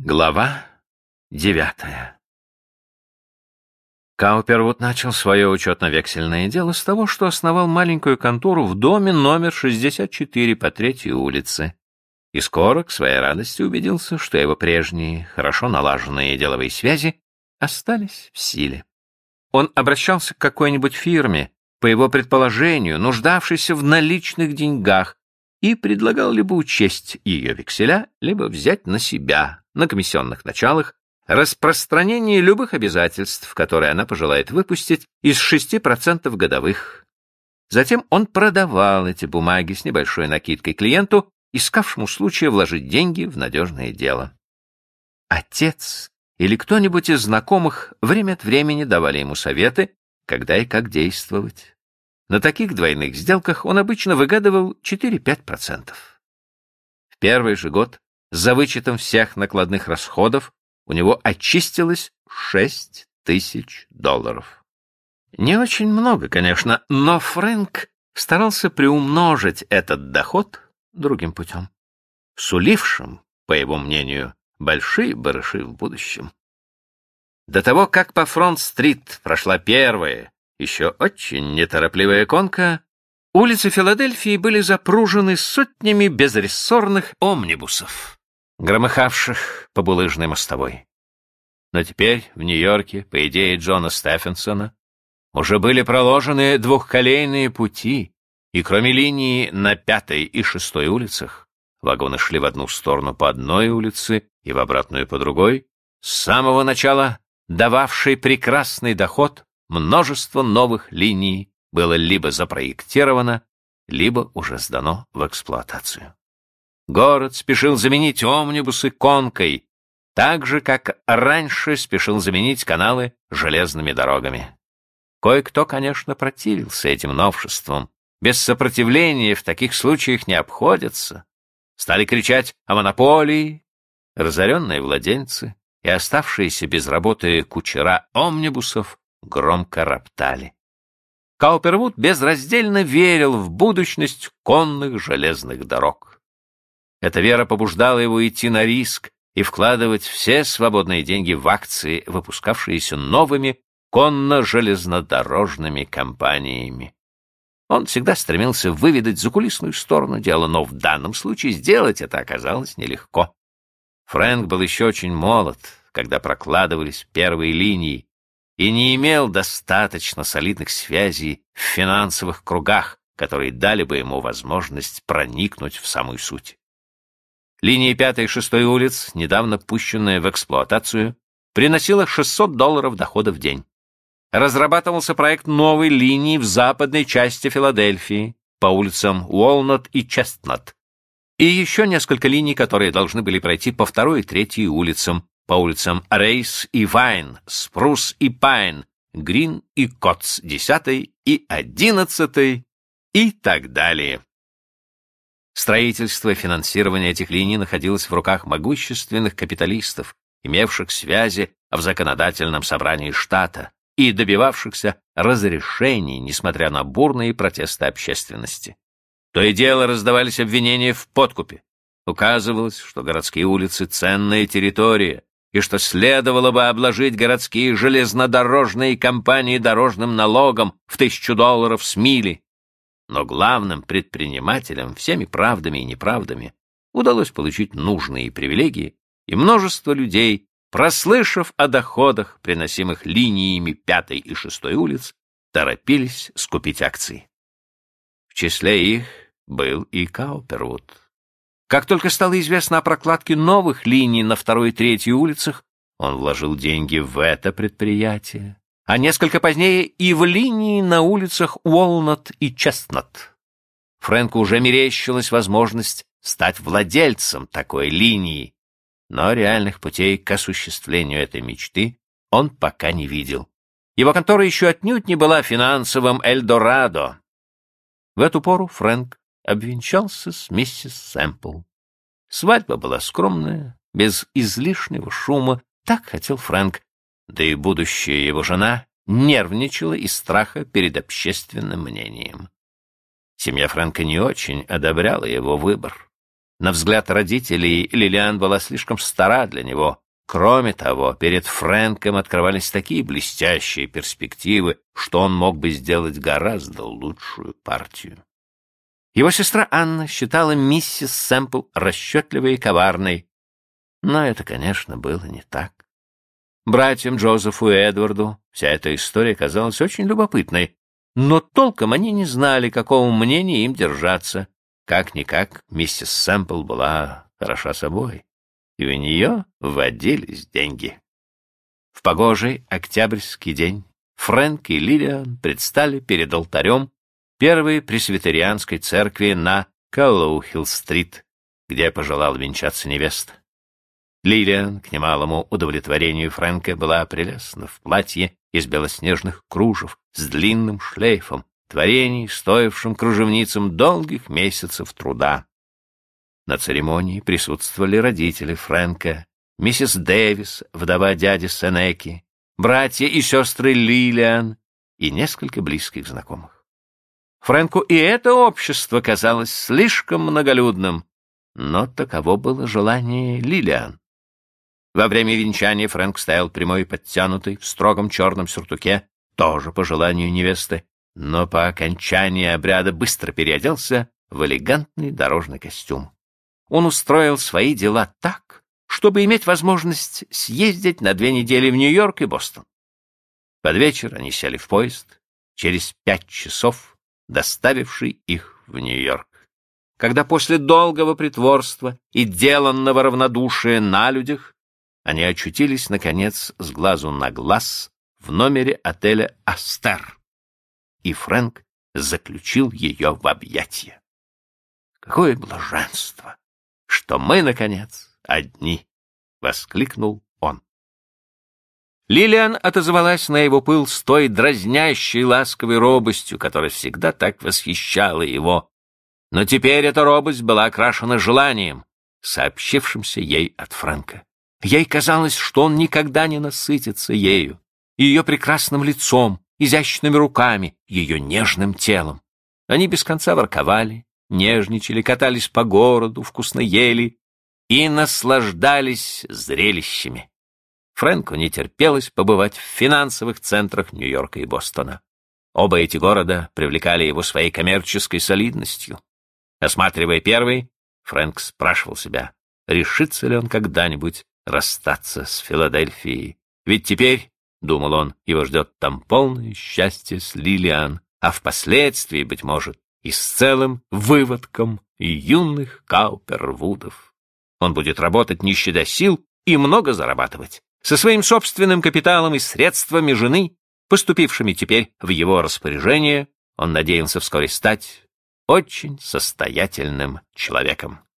Глава 9. Каупервуд начал свое учетно-вексельное дело с того, что основал маленькую контору в доме номер 64 по 3-й улице. И скоро, к своей радости, убедился, что его прежние, хорошо налаженные деловые связи остались в силе. Он обращался к какой-нибудь фирме, по его предположению, нуждавшейся в наличных деньгах, и предлагал либо учесть ее векселя, либо взять на себя, на комиссионных началах, распространение любых обязательств, которые она пожелает выпустить, из 6% годовых. Затем он продавал эти бумаги с небольшой накидкой клиенту, искавшему случая вложить деньги в надежное дело. Отец или кто-нибудь из знакомых время от времени давали ему советы, когда и как действовать. На таких двойных сделках он обычно выгадывал 4-5%. В первый же год, за вычетом всех накладных расходов, у него очистилось $6000. Не очень много, конечно, но Фрэнк старался приумножить этот доход другим путем, сулившим, по его мнению, большие барыши в будущем. До того, как по Фронт-стрит прошла первая, еще очень неторопливая конка, улицы Филадельфии были запружены сотнями безрессорных омнибусов, громыхавших по булыжной мостовой. Но теперь в Нью-Йорке, по идее Джона Стефенсона, уже были проложены двухколейные пути, и кроме линии на 5-й и 6-й улицах, вагоны шли в одну сторону по одной улице и в обратную по другой, с самого начала дававшей прекрасный доход, множество новых линий было либо запроектировано, либо уже сдано в эксплуатацию. Город спешил заменить омнибусы конкой, так же, как раньше спешил заменить каналы железными дорогами. Кое-кто, конечно, противился этим новшествам. Без сопротивления в таких случаях не обходятся. Стали кричать о монополии. Разоренные владельцы и оставшиеся без работы кучера омнибусов громко роптали. Каупервуд безраздельно верил в будущность конных железных дорог. Эта вера побуждала его идти на риск и вкладывать все свободные деньги в акции, выпускавшиеся новыми конно-железнодорожными компаниями. Он всегда стремился выведать закулисную сторону дела, но в данном случае сделать это оказалось нелегко. Фрэнк был еще очень молод, когда прокладывались первые линии, и не имел достаточно солидных связей в финансовых кругах, которые дали бы ему возможность проникнуть в самую суть. Линия 5-й и 6-й улиц, недавно пущенная в эксплуатацию, приносила $600 дохода в день. Разрабатывался проект новой линии в западной части Филадельфии по улицам Уолнат и Честнат, и еще несколько линий, которые должны были пройти по 2-й и 3-й улицам, по улицам Рейс и Вайн, Спрус и Пайн, Грин и Котс, 10-й и 11-й и так далее. Строительство и финансирование этих линий находилось в руках могущественных капиталистов, имевших связи в законодательном собрании штата и добивавшихся разрешений, несмотря на бурные протесты общественности. То и дело раздавались обвинения в подкупе. Указывалось, что городские улицы — ценная территория, и что следовало бы обложить городские железнодорожные компании дорожным налогом в $1000 с мили. Но главным предпринимателям всеми правдами и неправдами удалось получить нужные привилегии, и множество людей, прослышав о доходах, приносимых линиями 5-й и 6-й улиц, торопились скупить акции. В числе их был и Каупервуд. Как только стало известно о прокладке новых линий на 2-й и 3-й улицах, он вложил деньги в это предприятие, а несколько позднее и в линии на улицах Уолнат и Честнат. Фрэнку уже мерещилась возможность стать владельцем такой линии, но реальных путей к осуществлению этой мечты он пока не видел. Его контора еще отнюдь не была финансовым Эльдорадо. В эту пору Фрэнк обвенчался с миссис Сэмпл. Свадьба была скромная, без излишнего шума, так хотел Фрэнк, да и будущая его жена нервничала из страха перед общественным мнением. Семья Фрэнка не очень одобряла его выбор. На взгляд родителей Лилиан была слишком стара для него. Кроме того, перед Фрэнком открывались такие блестящие перспективы, что он мог бы сделать гораздо лучшую партию. Его сестра Анна считала миссис Сэмпл расчетливой и коварной, но это, конечно, было не так. Братьям Джозефу и Эдварду вся эта история казалась очень любопытной, но толком они не знали, какого мнения им держаться. Как-никак, миссис Сэмпл была хороша собой, и у нее водились деньги. В погожий октябрьский день Фрэнк и Лилиан предстали перед алтарем первой пресвитерианской церкви на Кэллоу-Хилл-стрит, где пожелала венчаться невеста. Лилиан, к немалому удовлетворению Фрэнка, была прелестна в платье из белоснежных кружев с длинным шлейфом, творений, стоившим кружевницам долгих месяцев труда. На церемонии присутствовали родители Фрэнка, миссис Дэвис, вдова дяди Сенеки, братья и сестры Лилиан и несколько близких знакомых. Фрэнку и это общество казалось слишком многолюдным, но таково было желание Лилиан. Во время венчания Фрэнк стоял прямой и подтянутый, в строгом черном сюртуке, тоже по желанию невесты, но по окончании обряда быстро переоделся в элегантный дорожный костюм. Он устроил свои дела так, чтобы иметь возможность съездить на 2 недели в Нью-Йорк и Бостон. Под вечер они сели в поезд, через 5 часов доставивший их в Нью-Йорк. Когда после долгого притворства и деланного равнодушия на людях они очутились, наконец, с глазу на глаз в номере отеля «Астер», и Фрэнк заключил ее в объятия. «Какое блаженство, что мы, наконец, одни!» — воскликнул он. Лилиан отозвалась на его пыл с той дразнящей ласковой робостью, которая всегда так восхищала его. Но теперь эта робость была окрашена желанием, сообщившимся ей от Фрэнка. Ей казалось, что он никогда не насытится ею, ее прекрасным лицом, изящными руками, ее нежным телом. Они без конца ворковали, нежничали, катались по городу, вкусно ели и наслаждались зрелищами. Фрэнку не терпелось побывать в финансовых центрах Нью-Йорка и Бостона. Оба эти города привлекали его своей коммерческой солидностью. Осматривая первый, Фрэнк спрашивал себя, решится ли он когда-нибудь расстаться с Филадельфией. Ведь теперь, думал он, его ждет там полное счастье с Лилиан, а впоследствии, быть может, и с целым выводком юных Каупервудов. Он будет работать не щадя сил и много зарабатывать. Со своим собственным капиталом и средствами жены, поступившими теперь в его распоряжение, он надеялся вскоре стать очень состоятельным человеком.